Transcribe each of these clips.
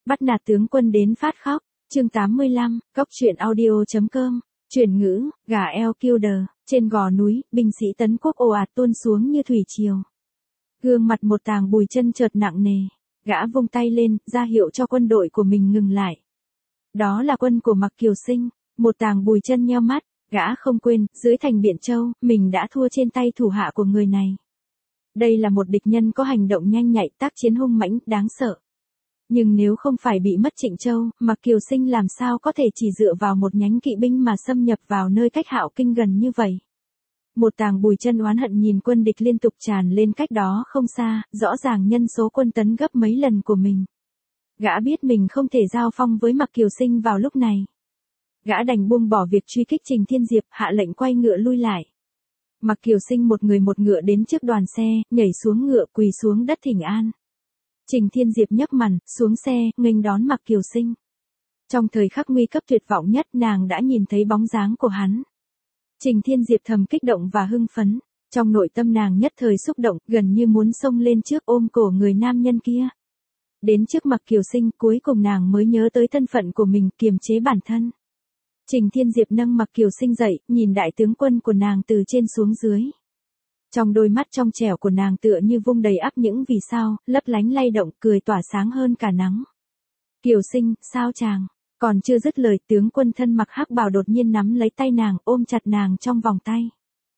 Bắt nạt tướng quân đến phát khóc. Chương 85, Cóc truyện audio.com. Chuyển ngữ, gà eo Kildare, trên gò núi, binh sĩ tấn quốc ồ ạt tuôn xuống như thủy triều. Gương mặt một tàng bùi chân chợt nặng nề, gã vung tay lên, ra hiệu cho quân đội của mình ngừng lại. Đó là quân của Mặc Kiều Sinh, một tàng bùi chân nheo mắt, gã không quên, dưới thành Biện Châu, mình đã thua trên tay thủ hạ của người này. Đây là một địch nhân có hành động nhanh nhạy, tác chiến hung mãnh, đáng sợ. Nhưng nếu không phải bị mất Trịnh Châu, Mặc Kiều Sinh làm sao có thể chỉ dựa vào một nhánh kỵ binh mà xâm nhập vào nơi cách Hạo Kinh gần như vậy. Một tàng bùi chân oán hận nhìn quân địch liên tục tràn lên cách đó không xa, rõ ràng nhân số quân tấn gấp mấy lần của mình. Gã biết mình không thể giao phong với Mặc Kiều Sinh vào lúc này. Gã đành buông bỏ việc truy kích Trình Thiên Diệp, hạ lệnh quay ngựa lui lại. Mặc Kiều Sinh một người một ngựa đến trước đoàn xe, nhảy xuống ngựa quỳ xuống đất thỉnh an. Trình Thiên Diệp nhấc màn, xuống xe, nghênh đón Mặc Kiều Sinh. Trong thời khắc nguy cấp tuyệt vọng nhất nàng đã nhìn thấy bóng dáng của hắn. Trình Thiên Diệp thầm kích động và hưng phấn. Trong nội tâm nàng nhất thời xúc động, gần như muốn xông lên trước ôm cổ người nam nhân kia. Đến trước Mặc Kiều Sinh, cuối cùng nàng mới nhớ tới thân phận của mình, kiềm chế bản thân. Trình Thiên Diệp nâng Mặc Kiều Sinh dậy, nhìn đại tướng quân của nàng từ trên xuống dưới. Trong đôi mắt trong trẻo của nàng tựa như vung đầy ắp những vì sao, lấp lánh lay động, cười tỏa sáng hơn cả nắng. Kiều Sinh, sao chàng? Còn chưa dứt lời, tướng quân thân mặc hắc bào đột nhiên nắm lấy tay nàng, ôm chặt nàng trong vòng tay.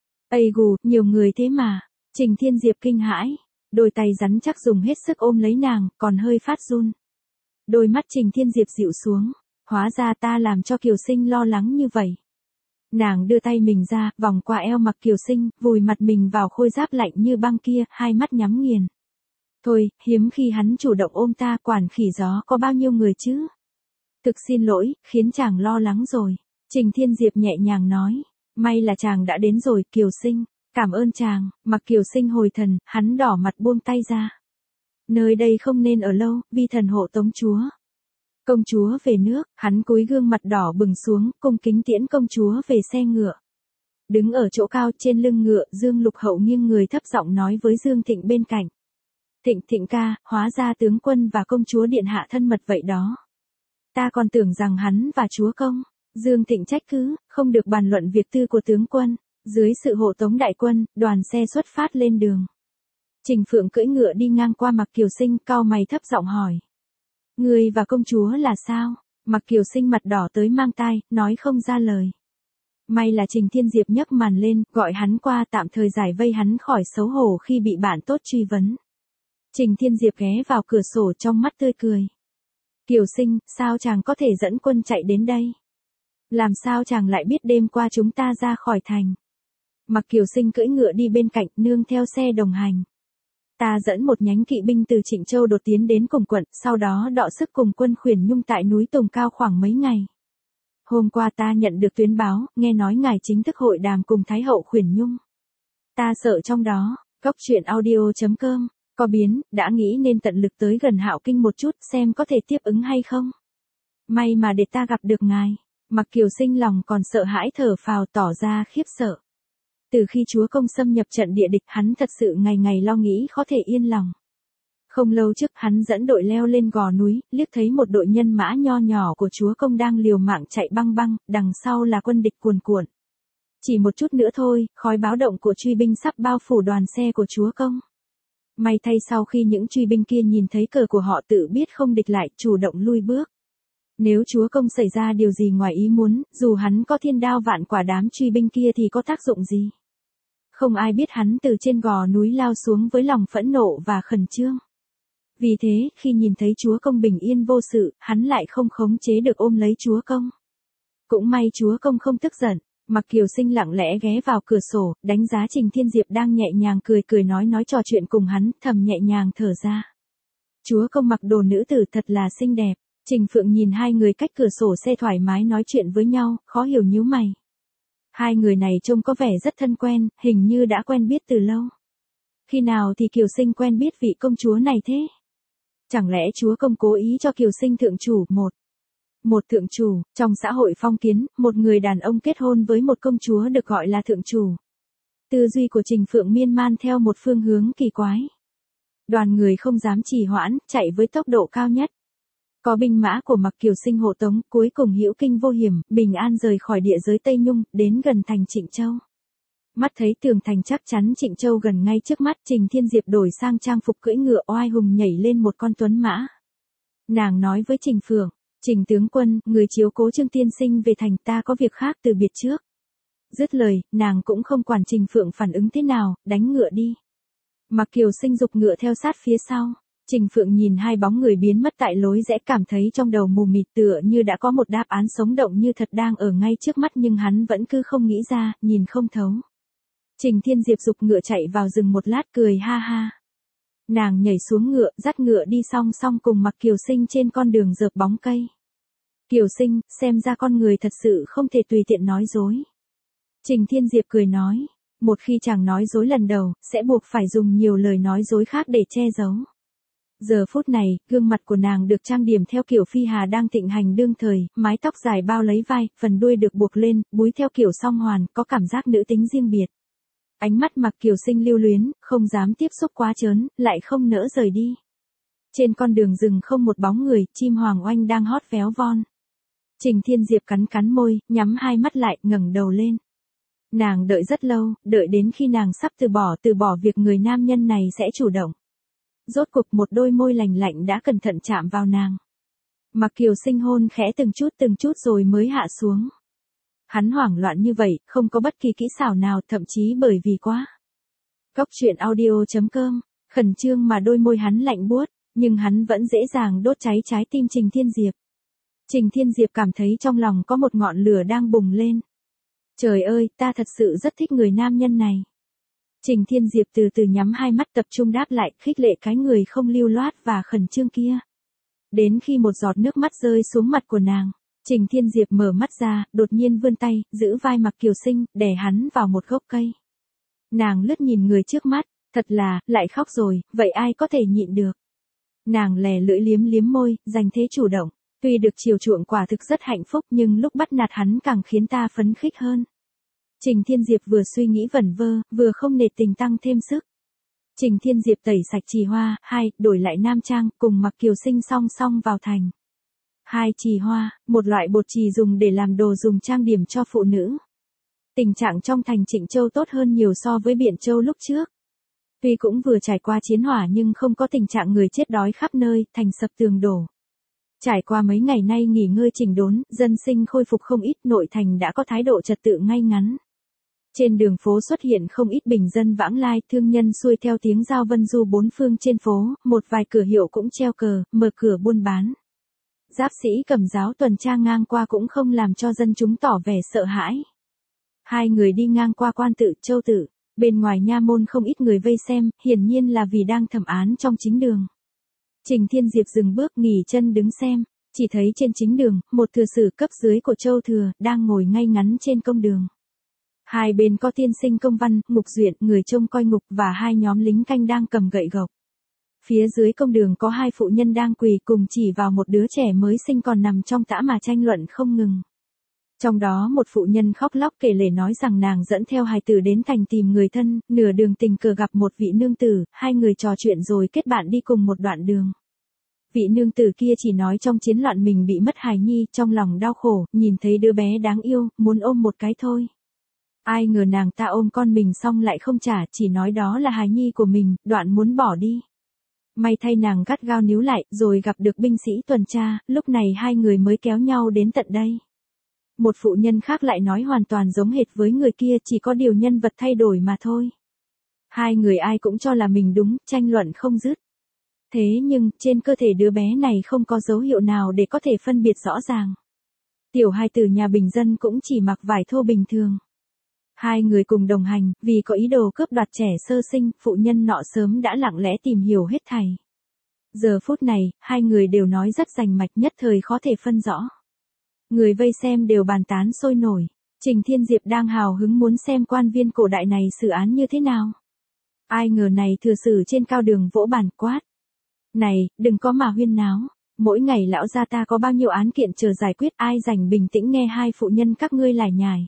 Ây gù, nhiều người thế mà. Trình Thiên Diệp kinh hãi, đôi tay rắn chắc dùng hết sức ôm lấy nàng, còn hơi phát run. Đôi mắt Trình Thiên Diệp dịu xuống, hóa ra ta làm cho Kiều Sinh lo lắng như vậy. Nàng đưa tay mình ra, vòng qua eo Mặc Kiều Sinh, vùi mặt mình vào khôi giáp lạnh như băng kia, hai mắt nhắm nghiền. Thôi, hiếm khi hắn chủ động ôm ta, quản khỉ gió có bao nhiêu người chứ? Thực xin lỗi, khiến chàng lo lắng rồi. Trình Thiên Diệp nhẹ nhàng nói. May là chàng đã đến rồi, Kiều Sinh. Cảm ơn chàng. Mặc Kiều Sinh hồi thần, hắn đỏ mặt buông tay ra. Nơi đây không nên ở lâu, vi thần hộ tống chúa. Công chúa về nước, hắn cúi gương mặt đỏ bừng xuống, cung kính tiễn công chúa về xe ngựa. Đứng ở chỗ cao trên lưng ngựa, Dương Lục Hậu nghiêng người thấp giọng nói với Dương Thịnh bên cạnh. Thịnh ca, hóa ra tướng quân và công chúa điện hạ thân mật vậy đó. Ta còn tưởng rằng hắn và chúa công. Dương Thịnh trách cứ, không được bàn luận việc tư của tướng quân. Dưới sự hộ tống đại quân, đoàn xe xuất phát lên đường. Trình Phượng cưỡi ngựa đi ngang qua Mặc Kiều Sinh, cau mày thấp giọng hỏi. Người và công chúa là sao? Mặc Kiều Sinh mặt đỏ tới mang tai, nói không ra lời. May là Trình Thiên Diệp nhấc màn lên, gọi hắn qua tạm thời giải vây hắn khỏi xấu hổ khi bị bạn tốt truy vấn. Trình Thiên Diệp ghé vào cửa sổ trong mắt tươi cười. Kiều Sinh, sao chàng có thể dẫn quân chạy đến đây? Làm sao chàng lại biết đêm qua chúng ta ra khỏi thành? Mặc Kiều Sinh cưỡi ngựa đi bên cạnh, nương theo xe đồng hành. Ta dẫn một nhánh kỵ binh từ Trịnh Châu đột tiến đến cùng quận, sau đó đọ sức cùng quân Khuyển Nhung tại núi Tùng Cao khoảng mấy ngày. Hôm qua ta nhận được tuyến báo, nghe nói ngài chính thức hội đàm cùng Thái hậu Khuyển Nhung. Ta sợ trong đó. Cóc truyện audio.com. Có biến, đã nghĩ nên tận lực tới gần Hạo Kinh một chút, xem có thể tiếp ứng hay không. May mà để ta gặp được ngài. Mặc Kiều Sinh lòng còn sợ hãi thở phào, tỏ ra khiếp sợ. Từ khi chúa công xâm nhập trận địa địch, hắn thật sự ngày ngày lo nghĩ khó thể yên lòng. Không lâu trước hắn dẫn đội leo lên gò núi, liếc thấy một đội nhân mã nho nhỏ của chúa công đang liều mạng chạy băng băng, đằng sau là quân địch cuồn cuộn. Chỉ một chút nữa thôi, khói báo động của truy binh sắp bao phủ đoàn xe của chúa công. May thay sau khi những truy binh kia nhìn thấy cờ của họ tự biết không địch lại, chủ động lui bước. Nếu chúa công xảy ra điều gì ngoài ý muốn, dù hắn có thiên đao vạn quả, đám truy binh kia thì có tác dụng gì? Không ai biết hắn từ trên gò núi lao xuống với lòng phẫn nộ và khẩn trương. Vì thế, khi nhìn thấy chúa công bình yên vô sự, hắn lại không khống chế được ôm lấy chúa công. Cũng may chúa công không tức giận. Mặc Kiều Sinh lặng lẽ ghé vào cửa sổ, đánh giá Trình Thiên Diệp đang nhẹ nhàng cười nói trò chuyện cùng hắn, thầm nhẹ nhàng thở ra. Chúa công mặc đồ nữ tử thật là xinh đẹp. Trình Phượng nhìn hai người cách cửa sổ xe thoải mái nói chuyện với nhau, khó hiểu nhíu mày. Hai người này trông có vẻ rất thân quen, hình như đã quen biết từ lâu. Khi nào thì Kiều Sinh quen biết vị công chúa này thế? Chẳng lẽ chúa công cố ý cho Kiều Sinh thượng chủ một thượng chủ? Trong xã hội phong kiến, một người đàn ông kết hôn với một công chúa được gọi là thượng chủ. Tư duy của Trình Phượng miên man theo một phương hướng kỳ quái. Đoàn người không dám trì hoãn, chạy với tốc độ cao nhất. Có binh mã của Mặc Kiều Sinh hộ tống, cuối cùng hữu kinh vô hiểm, bình an rời khỏi địa giới Tây Nhung, đến gần thành Trịnh Châu. Mắt thấy tường thành chắc chắn Trịnh Châu gần ngay trước mắt, Trình Thiên Diệp đổi sang trang phục cưỡi ngựa oai hùng nhảy lên một con tuấn mã. Nàng nói với Trình Phượng, Trình tướng quân, người chiếu cố Trương tiên sinh về thành, ta có việc khác từ biệt trước. Dứt lời, nàng cũng không quản Trình Phượng phản ứng thế nào, đánh ngựa đi. Mặc Kiều Sinh giục ngựa theo sát phía sau. Trình Phượng nhìn hai bóng người biến mất tại lối rẽ, cảm thấy trong đầu mù mịt, tựa như đã có một đáp án sống động như thật đang ở ngay trước mắt, nhưng hắn vẫn cứ không nghĩ ra, nhìn không thấu. Trình Thiên Diệp giục ngựa chạy vào rừng một lát, cười ha ha. Nàng nhảy xuống ngựa, dắt ngựa đi song song cùng Mặc Kiều Sinh trên con đường rợp bóng cây. Kiều Sinh, xem ra con người thật sự không thể tùy tiện nói dối. Trình Thiên Diệp cười nói, một khi chàng nói dối lần đầu, sẽ buộc phải dùng nhiều lời nói dối khác để che giấu. Giờ phút này, gương mặt của nàng được trang điểm theo kiểu phi hà đang thịnh hành đương thời, mái tóc dài bao lấy vai, phần đuôi được buộc lên, búi theo kiểu song hoàn, có cảm giác nữ tính riêng biệt. Ánh mắt Mặc Kiều Sinh lưu luyến, không dám tiếp xúc quá chớn, lại không nỡ rời đi. Trên con đường rừng không một bóng người, chim hoàng oanh đang hót véo von. Trình Thiên Diệp cắn cắn môi, nhắm hai mắt lại, ngẩng đầu lên. Nàng đợi rất lâu, đợi đến khi nàng sắp từ bỏ việc người nam nhân này sẽ chủ động. Rốt cục một đôi môi lành lạnh đã cẩn thận chạm vào nàng. Mặc Kiều Sinh hôn khẽ từng chút rồi mới hạ xuống. Hắn hoảng loạn như vậy, không có bất kỳ kỹ xảo nào, thậm chí bởi vì quá. Cóc truyện audio.com, khẩn trương mà đôi môi hắn lạnh buốt, nhưng hắn vẫn dễ dàng đốt cháy trái tim Trình Thiên Diệp. Trình Thiên Diệp cảm thấy trong lòng có một ngọn lửa đang bùng lên. Trời ơi, ta thật sự rất thích người nam nhân này. Trình Thiên Diệp từ từ nhắm hai mắt, tập trung đáp lại, khích lệ cái người không lưu loát và khẩn trương kia. Đến khi một giọt nước mắt rơi xuống mặt của nàng, Trình Thiên Diệp mở mắt ra, đột nhiên vươn tay, giữ vai Mặc Kiều Sinh, đè hắn vào một gốc cây. Nàng lướt nhìn người trước mắt, thật là, lại khóc rồi, vậy ai có thể nhịn được. Nàng lè lưỡi liếm liếm môi, giành thế chủ động. Tuy được chiều chuộng quả thực rất hạnh phúc, nhưng lúc bắt nạt hắn càng khiến ta phấn khích hơn. Trình Thiên Diệp vừa suy nghĩ vẩn vơ, vừa không nể tình tăng thêm sức. Trình Thiên Diệp tẩy sạch chì hoa, đổi lại nam trang, cùng Mặc Kiều Sinh song song vào thành. Chì hoa, một loại bột chì dùng để làm đồ dùng trang điểm cho phụ nữ. Tình trạng trong thành Trịnh Châu tốt hơn nhiều so với Biện Châu lúc trước. Tuy cũng vừa trải qua chiến hỏa nhưng không có tình trạng người chết đói khắp nơi, thành sập tường đổ. Trải qua mấy ngày nay nghỉ ngơi chỉnh đốn, dân sinh khôi phục không ít, nội thành đã có thái độ trật tự ngay ngắn. Trên đường phố xuất hiện không ít bình dân vãng lai, thương nhân xuôi theo tiếng giao vân du bốn phương trên phố, một vài cửa hiệu cũng treo cờ, mở cửa buôn bán. Giáp sĩ cầm giáo tuần tra ngang qua cũng không làm cho dân chúng tỏ vẻ sợ hãi. Hai người đi ngang qua Quan Tự, Châu Tự, bên ngoài nha môn không ít người vây xem, hiển nhiên là vì đang thẩm án trong chính đường. Trình Thiên Diệp dừng bước nghỉ chân đứng xem, chỉ thấy trên chính đường, một thừa sử cấp dưới của Châu Thừa, đang ngồi ngay ngắn trên công đường. Hai bên có tiên sinh công văn, ngục duyện, người trông coi ngục và hai nhóm lính canh đang cầm gậy gộc. Phía dưới công đường có hai phụ nhân đang quỳ cùng chỉ vào một đứa trẻ mới sinh còn nằm trong tã mà tranh luận không ngừng. Trong đó một phụ nhân khóc lóc kể lể nói rằng nàng dẫn theo hài tử đến thành tìm người thân, nửa đường tình cờ gặp một vị nương tử, hai người trò chuyện rồi kết bạn đi cùng một đoạn đường. Vị nương tử kia chỉ nói trong chiến loạn mình bị mất hài nhi, trong lòng đau khổ, nhìn thấy đứa bé đáng yêu, muốn ôm một cái thôi. Ai ngờ nàng ta ôm con mình xong lại không trả, chỉ nói đó là hài nhi của mình, đoạn muốn bỏ đi. May thay nàng gắt gao níu lại, rồi gặp được binh sĩ tuần tra, lúc này hai người mới kéo nhau đến tận đây. Một phụ nhân khác lại nói hoàn toàn giống hệt với người kia, chỉ có điều nhân vật thay đổi mà thôi. Hai người ai cũng cho là mình đúng, tranh luận không dứt. Thế nhưng, trên cơ thể đứa bé này không có dấu hiệu nào để có thể phân biệt rõ ràng. Tiểu hài tử nhà bình dân cũng chỉ mặc vải thô bình thường. Hai người cùng đồng hành, vì có ý đồ cướp đoạt trẻ sơ sinh, phụ nhân nọ sớm đã lặng lẽ tìm hiểu hết thảy. Giờ phút này, hai người đều nói rất rành mạch, nhất thời khó thể phân rõ. Người vây xem đều bàn tán sôi nổi. Trình Thiên Diệp đang hào hứng muốn xem quan viên cổ đại này xử án như thế nào. Ai ngờ này thừa sử trên cao đường vỗ bàn quát. Này, đừng có mà huyên náo. Mỗi ngày lão gia ta có bao nhiêu án kiện chờ giải quyết, ai rảnh bình tĩnh nghe hai phụ nhân các ngươi lải nhải.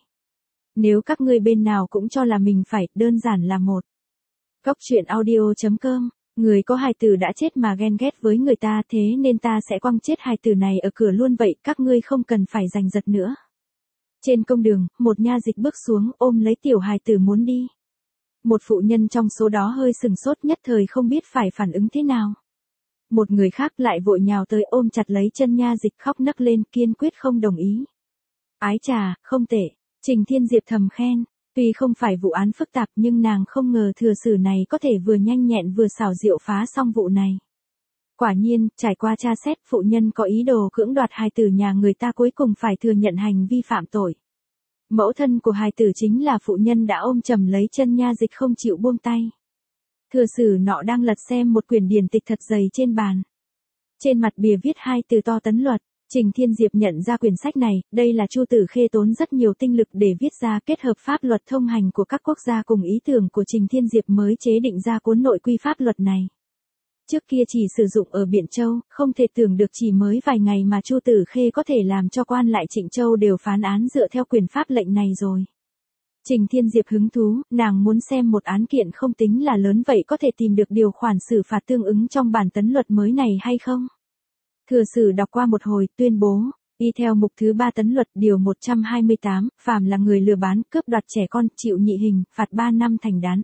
Nếu các ngươi bên nào cũng cho là mình phải, đơn giản là một. Cóc truyện audio.com Người có hài tử đã chết mà ghen ghét với người ta, thế nên ta sẽ quăng chết hài tử này ở cửa luôn vậy, các ngươi không cần phải giành giật nữa. Trên công đường, một nha dịch bước xuống ôm lấy tiểu hài tử muốn đi. Một phụ nhân trong số đó hơi sừng sốt, nhất thời không biết phải phản ứng thế nào. Một người khác lại vội nhào tới ôm chặt lấy chân nha dịch khóc nấc lên, kiên quyết không đồng ý. Ái chà, không tệ, Trình Thiên Diệp thầm khen. Tuy không phải vụ án phức tạp nhưng nàng không ngờ thừa sử này có thể vừa nhanh nhẹn vừa xảo diệu phá xong vụ này. Quả nhiên, trải qua tra xét, phụ nhân có ý đồ cưỡng đoạt hài tử nhà người ta cuối cùng phải thừa nhận hành vi phạm tội. Mẫu thân của hài tử chính là phụ nhân đã ôm chầm lấy chân nha dịch không chịu buông tay. Thừa sử nọ đang lật xem một quyển điển tịch thật dày trên bàn. Trên mặt bìa viết hai từ to Tấn Luật. Trình Thiên Diệp nhận ra quyển sách này, đây là Chu Tử Khê tốn rất nhiều tinh lực để viết ra, kết hợp pháp luật thông hành của các quốc gia cùng ý tưởng của Trình Thiên Diệp mới chế định ra cuốn nội quy pháp luật này. Trước kia chỉ sử dụng ở Biện Châu, không thể tưởng được chỉ mới vài ngày mà Chu Tử Khê có thể làm cho quan lại Trịnh Châu đều phán án dựa theo quyền pháp lệnh này rồi. Trình Thiên Diệp hứng thú, nàng muốn xem một án kiện không tính là lớn vậy có thể tìm được điều khoản xử phạt tương ứng trong bản Tấn Luật mới này hay không? Thừa sử đọc qua một hồi, tuyên bố, y theo mục thứ 3 Tấn Luật điều 128, phàm là người lừa bán, cướp đoạt trẻ con, chịu nhị hình, phạt 3 năm thành đán.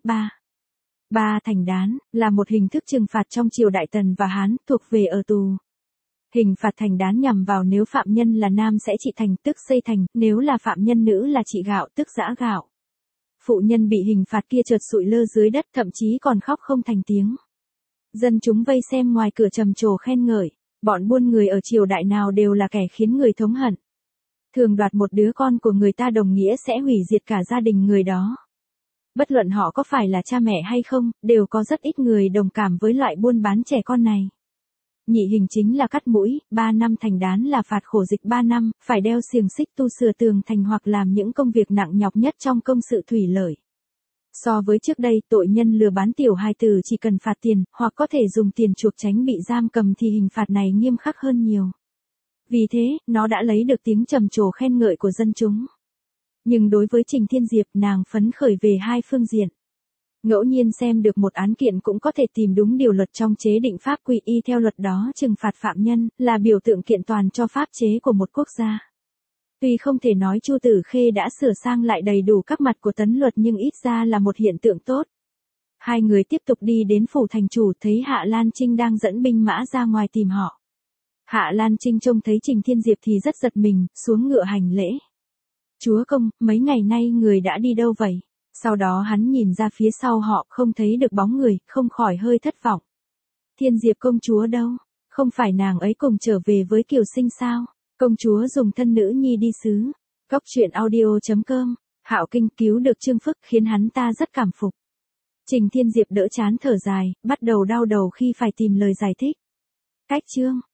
3 thành đán, là một hình thức trừng phạt trong triều Đại Tần và Hán, thuộc về ở tù. Hình phạt thành đán nhằm vào nếu phạm nhân là nam sẽ trị thành tức xây thành, nếu là phạm nhân nữ là trị gạo tức giã gạo. Phụ nhân bị hình phạt kia trượt sụi lơ dưới đất, thậm chí còn khóc không thành tiếng. Dân chúng vây xem ngoài cửa trầm trồ khen ngợi. Bọn buôn người ở triều đại nào đều là kẻ khiến người thống hận. Thường đoạt một đứa con của người ta đồng nghĩa sẽ hủy diệt cả gia đình người đó. Bất luận họ có phải là cha mẹ hay không, đều có rất ít người đồng cảm với loại buôn bán trẻ con này. Nhị hình chính là cắt mũi, 3 năm thành đán là phạt khổ dịch 3 năm, phải đeo xiềng xích tu sửa tường thành hoặc làm những công việc nặng nhọc nhất trong công sự thủy lợi. So với trước đây, tội nhân lừa bán tiểu hài tử chỉ cần phạt tiền, hoặc có thể dùng tiền chuộc tránh bị giam cầm thì hình phạt này nghiêm khắc hơn nhiều. Vì thế, nó đã lấy được tiếng trầm trồ khen ngợi của dân chúng. Nhưng đối với Trình Thiên Diệp, nàng phấn khởi về hai phương diện. Ngẫu nhiên xem được một án kiện cũng có thể tìm đúng điều luật trong chế định pháp quy, y theo luật đó trừng phạt phạm nhân, là biểu tượng kiện toàn cho pháp chế của một quốc gia. Tuy không thể nói Chu Tử Khê đã sửa sang lại đầy đủ các mặt của Tấn Luật nhưng ít ra là một hiện tượng tốt. Hai người tiếp tục đi đến phủ thành chủ, thấy Hạ Lan Trinh đang dẫn binh mã ra ngoài tìm họ. Hạ Lan Trinh trông thấy Trình Thiên Diệp thì rất giật mình, xuống ngựa hành lễ. Chúa công, mấy ngày nay người đã đi đâu vậy? Sau đó hắn nhìn ra phía sau họ, không thấy được bóng người, không khỏi hơi thất vọng. Thiên Diệp công chúa đâu? Không phải nàng ấy cùng trở về với Kiều Sinh sao? Công chúa dùng thân nữ nhi đi sứ. Cóc truyện audio.com. Hạo Kinh cứu được Trương Phức khiến hắn ta rất cảm phục. Trình Thiên Diệp đỡ chán thở dài, bắt đầu đau đầu khi phải tìm lời giải thích. Cách chương.